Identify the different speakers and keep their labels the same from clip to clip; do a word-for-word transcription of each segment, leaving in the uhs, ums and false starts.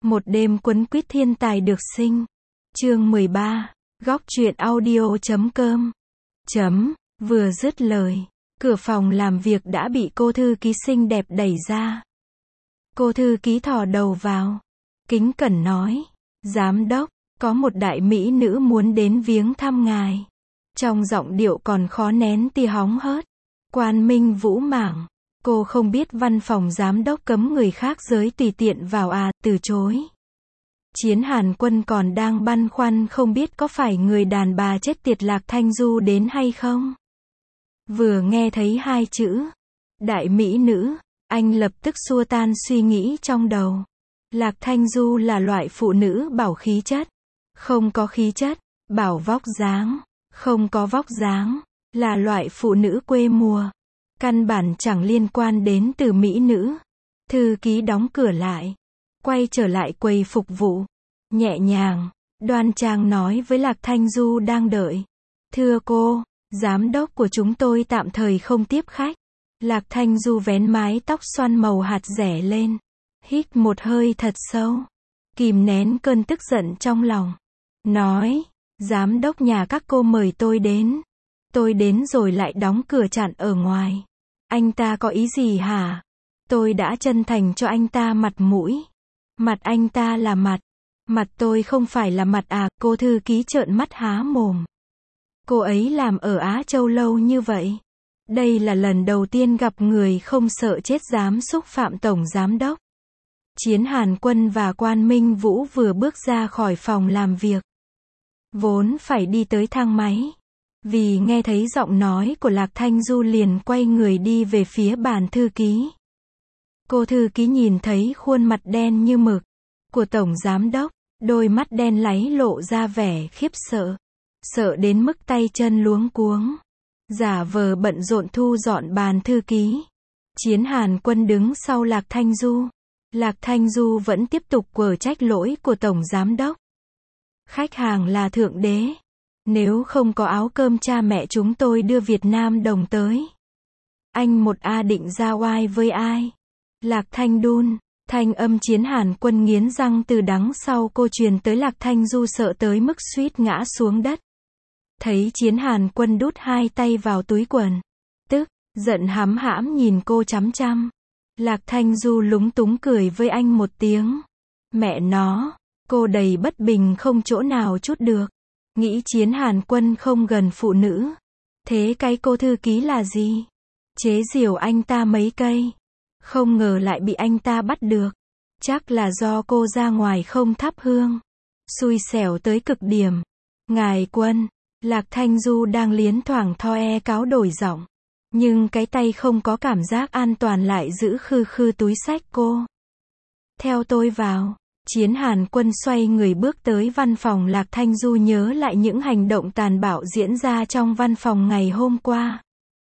Speaker 1: Một đêm quấn quýt thiên tài được sinh. Chương mười ba. Góc truyện audio chấm com. Chấm. Vừa dứt lời, cửa phòng làm việc đã bị cô thư ký xinh đẹp đẩy ra. Cô thư ký thò đầu vào, kính cẩn nói, giám đốc, có một đại mỹ nữ muốn đến viếng thăm ngài. Trong giọng điệu còn khó nén tia hóng hớt. Quan Minh Vũ mảng, cô không biết văn phòng giám đốc cấm người khác giới tùy tiện vào à, từ chối. Chiến Hàn Quân còn đang băn khoăn không biết có phải người đàn bà chết tiệt Lạc Thanh Du đến hay không. Vừa nghe thấy hai chữ, đại mỹ nữ, anh lập tức xua tan suy nghĩ trong đầu. Lạc Thanh Du là loại phụ nữ bảo khí chất, không có khí chất, bảo vóc dáng, không có vóc dáng, là loại phụ nữ quê mùa. Căn bản chẳng liên quan đến từ mỹ nữ. Thư ký đóng cửa lại, quay trở lại quầy phục vụ, nhẹ nhàng, đoan trang nói với Lạc Thanh Du đang đợi. Thưa cô, giám đốc của chúng tôi tạm thời không tiếp khách. Lạc Thanh Du vén mái tóc xoăn màu hạt rẻ lên, hít một hơi thật sâu, kìm nén cơn tức giận trong lòng. Nói, giám đốc nhà các cô mời tôi đến. Tôi đến rồi lại đóng cửa chặn ở ngoài. Anh ta có ý gì hả? Tôi đã chân thành cho anh ta mặt mũi. Mặt anh ta là mặt. Mặt tôi không phải là mặt à? Cô thư ký trợn mắt há mồm. Cô ấy làm ở Á Châu lâu như vậy. Đây là lần đầu tiên gặp người không sợ chết dám xúc phạm tổng giám đốc. Chiến Hàn Quân và Quan Minh Vũ vừa bước ra khỏi phòng làm việc. Vốn phải đi tới thang máy. Vì nghe thấy giọng nói của Lạc Thanh Du liền quay người đi về phía bàn thư ký. Cô thư ký nhìn thấy khuôn mặt đen như mực của tổng giám đốc, đôi mắt đen láy lộ ra vẻ khiếp sợ, sợ đến mức tay chân luống cuống, giả vờ bận rộn thu dọn bàn thư ký. Chiến Hàn Quân đứng sau Lạc Thanh Du. Lạc Thanh Du vẫn tiếp tục quở trách lỗi của tổng giám đốc. Khách hàng là thượng đế. Nếu không có áo cơm cha mẹ chúng tôi đưa Việt Nam đồng tới. Anh một A định ra oai với ai? Lạc Thanh đun, thanh âm Chiến Hàn Quân nghiến răng từ đằng sau cô truyền tới Lạc Thanh Du sợ tới mức suýt ngã xuống đất. Thấy Chiến Hàn Quân đút hai tay vào túi quần, tức, giận hám hãm nhìn cô chăm chăm. Lạc Thanh Du lúng túng cười với anh một tiếng. Mẹ nó, cô đầy bất bình không chỗ nào trút được. Nghĩ Chiến Hàn Quân không gần phụ nữ. Thế cái cô thư ký là gì? Chế giễu anh ta mấy cây. Không ngờ lại bị anh ta bắt được. Chắc là do cô ra ngoài không thắp hương. Xui xẻo tới cực điểm. Ngài Quân, Lạc Thanh Du đang liến thoảng tho e cáo đổi giọng. Nhưng cái tay không có cảm giác an toàn lại giữ khư khư túi xách cô. Theo tôi vào. Chiến Hàn Quân xoay người bước tới văn phòng Lạc Thanh Du nhớ lại những hành động tàn bạo diễn ra trong văn phòng ngày hôm qua.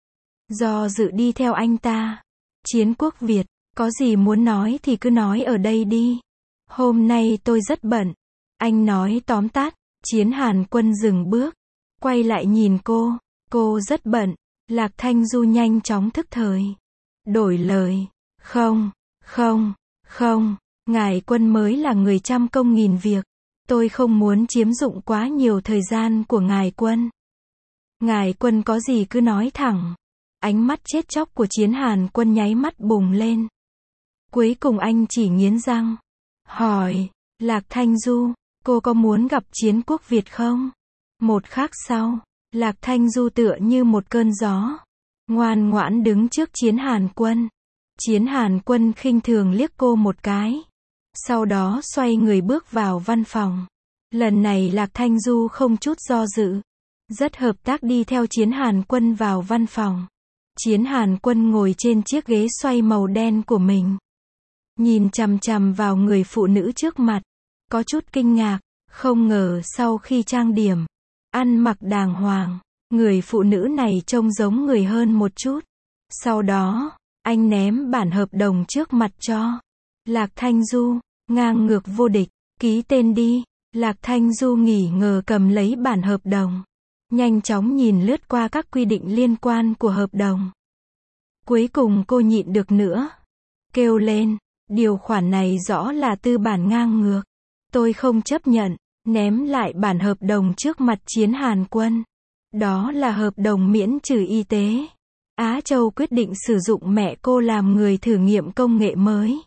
Speaker 1: Do dự đi theo anh ta. Chiến Quốc Việt, có gì muốn nói thì cứ nói ở đây đi. Hôm nay tôi rất bận. Anh nói tóm tắt. Chiến Hàn Quân dừng bước, quay lại nhìn cô. Cô rất bận. Lạc Thanh Du nhanh chóng thức thời. Đổi lời. Không, không, không. Ngài Quân mới là người trăm công nghìn việc. Tôi không muốn chiếm dụng quá nhiều thời gian của Ngài Quân. Ngài Quân có gì cứ nói thẳng. Ánh mắt chết chóc của Chiến Hàn Quân nháy mắt bùng lên. Cuối cùng anh chỉ nghiến răng. Hỏi, Lạc Thanh Du, cô có muốn gặp Chiến Quốc Việt không? Một khắc sau, Lạc Thanh Du tựa như một cơn gió. Ngoan ngoãn đứng trước Chiến Hàn Quân. Chiến Hàn Quân khinh thường liếc cô một cái. Sau đó xoay người bước vào văn phòng. Lần này Lạc Thanh Du không chút do dự. Rất hợp tác đi theo Chiến Hàn Quân vào văn phòng. Chiến Hàn Quân ngồi trên chiếc ghế xoay màu đen của mình. Nhìn chằm chằm vào người phụ nữ trước mặt. Có chút kinh ngạc. Không ngờ sau khi trang điểm, ăn mặc đàng hoàng, người phụ nữ này trông giống người hơn một chút. Sau đó, anh ném bản hợp đồng trước mặt cho Lạc Thanh Du. Ngang ngược vô địch, ký tên đi. Lạc Thanh Du nghỉ ngờ cầm lấy bản hợp đồng. Nhanh chóng nhìn lướt qua các quy định liên quan của hợp đồng. Cuối cùng cô nhịn được nữa. Kêu lên, Điều khoản này rõ là tư bản ngang ngược. Tôi không chấp nhận, ném lại bản hợp đồng trước mặt Chiến Hàn Quân. Đó là hợp đồng miễn trừ y tế. Á Châu quyết định sử dụng mẹ cô làm người thử nghiệm công nghệ mới.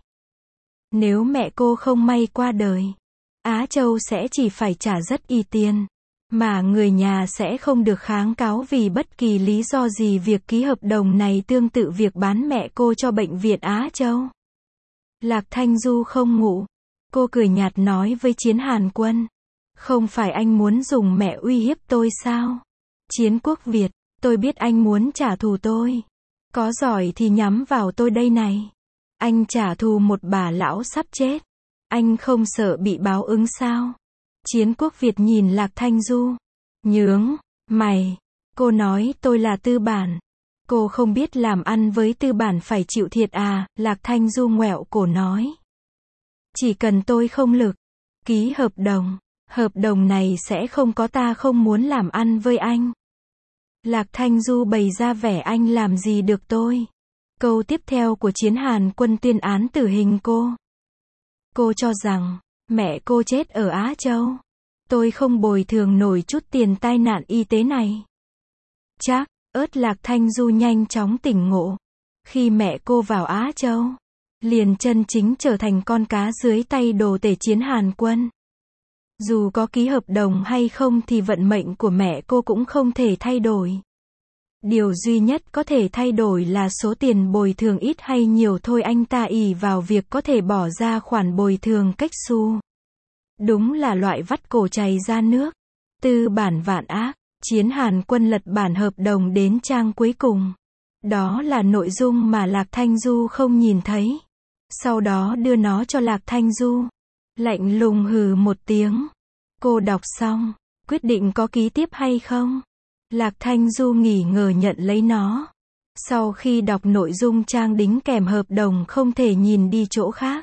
Speaker 1: Nếu mẹ cô không may qua đời, Á Châu sẽ chỉ phải trả rất ít tiền, mà người nhà sẽ không được kháng cáo vì bất kỳ lý do gì. Việc ký hợp đồng này tương tự việc bán mẹ cô cho bệnh viện Á Châu. Lạc Thanh Du không ngủ. Cô cười nhạt nói với Chiến Hàn Quân. Không phải anh muốn dùng mẹ uy hiếp tôi sao? Chiến Quốc Việt, tôi biết anh muốn trả thù tôi. Có giỏi thì nhắm vào tôi đây này. Anh trả thù một bà lão sắp chết. Anh không sợ bị báo ứng sao? Chiến Quốc Việt nhìn Lạc Thanh Du. Nhướng mày. Cô nói tôi là tư bản. Cô không biết làm ăn với tư bản phải chịu thiệt à? Lạc Thanh Du ngoẹo cổ nói. Chỉ cần tôi không lực ký hợp đồng, hợp đồng này sẽ không có. Ta không muốn làm ăn với anh. Lạc Thanh Du bày ra vẻ anh làm gì được tôi. Câu tiếp theo của Chiến Hàn Quân tuyên án tử hình cô. Cô cho rằng mẹ cô chết ở Á Châu. Tôi không bồi thường nổi chút tiền tai nạn y tế này. Chắc, ớt Lạc Thanh Du nhanh chóng tỉnh ngộ. Khi mẹ cô vào Á Châu, liền chân chính trở thành con cá dưới tay đồ tể Chiến Hàn Quân. Dù có ký hợp đồng hay không thì vận mệnh của mẹ cô cũng không thể thay đổi. Điều duy nhất có thể thay đổi là số tiền bồi thường ít hay nhiều thôi. Anh ta ỷ vào việc có thể bỏ ra khoản bồi thường cách xu. Đúng là loại vắt cổ chảy ra nước. Tư bản vạn ác. Chiến Hàn Quân lật bản hợp đồng đến trang cuối cùng. Đó là nội dung mà Lạc Thanh Du không nhìn thấy. Sau đó đưa nó cho Lạc Thanh Du. Lạnh lùng hừ một tiếng. Cô đọc xong, quyết định có ký tiếp hay không? Lạc Thanh Du nghỉ ngờ nhận lấy nó. Sau khi đọc nội dung trang đính kèm hợp đồng không thể nhìn đi chỗ khác.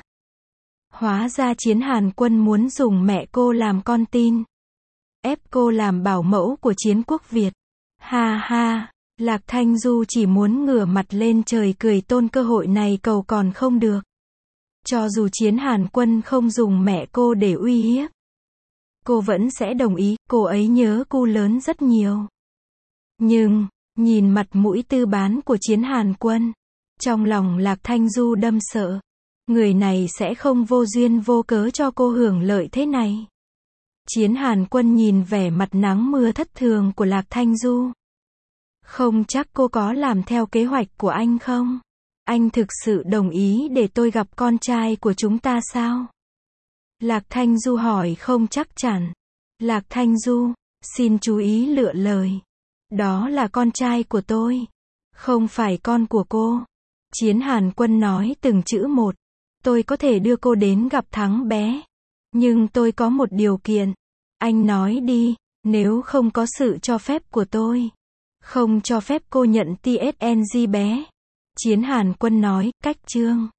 Speaker 1: Hóa ra Chiến Hàn Quân muốn dùng mẹ cô làm con tin. Ép cô làm bảo mẫu của Chiến Quốc Việt. Ha ha, Lạc Thanh Du chỉ muốn ngửa mặt lên trời cười tôn cơ hội này cầu còn không được. Cho dù Chiến Hàn Quân không dùng mẹ cô để uy hiếp, cô vẫn sẽ đồng ý. Cô ấy nhớ cô lớn rất nhiều. Nhưng, nhìn mặt mũi tư bán của Chiến Hàn Quân, trong lòng Lạc Thanh Du đâm sợ. Người này sẽ không vô duyên vô cớ cho cô hưởng lợi thế này. Chiến Hàn Quân nhìn vẻ mặt nắng mưa thất thường của Lạc Thanh Du. Không chắc cô có làm theo kế hoạch của anh không? Anh thực sự đồng ý để tôi gặp con trai của chúng ta sao? Lạc Thanh Du hỏi không chắc chắn. Lạc Thanh Du, xin chú ý lựa lời. Đó là con trai của tôi, không phải con của cô. Chiến Hàn Quân nói từng chữ một. Tôi có thể đưa cô đến gặp thắng bé. Nhưng tôi có một điều kiện. Anh nói đi, nếu không có sự cho phép của tôi. Không cho phép cô nhận tê ét en giê bé. Chiến Hàn Quân nói, cách chương.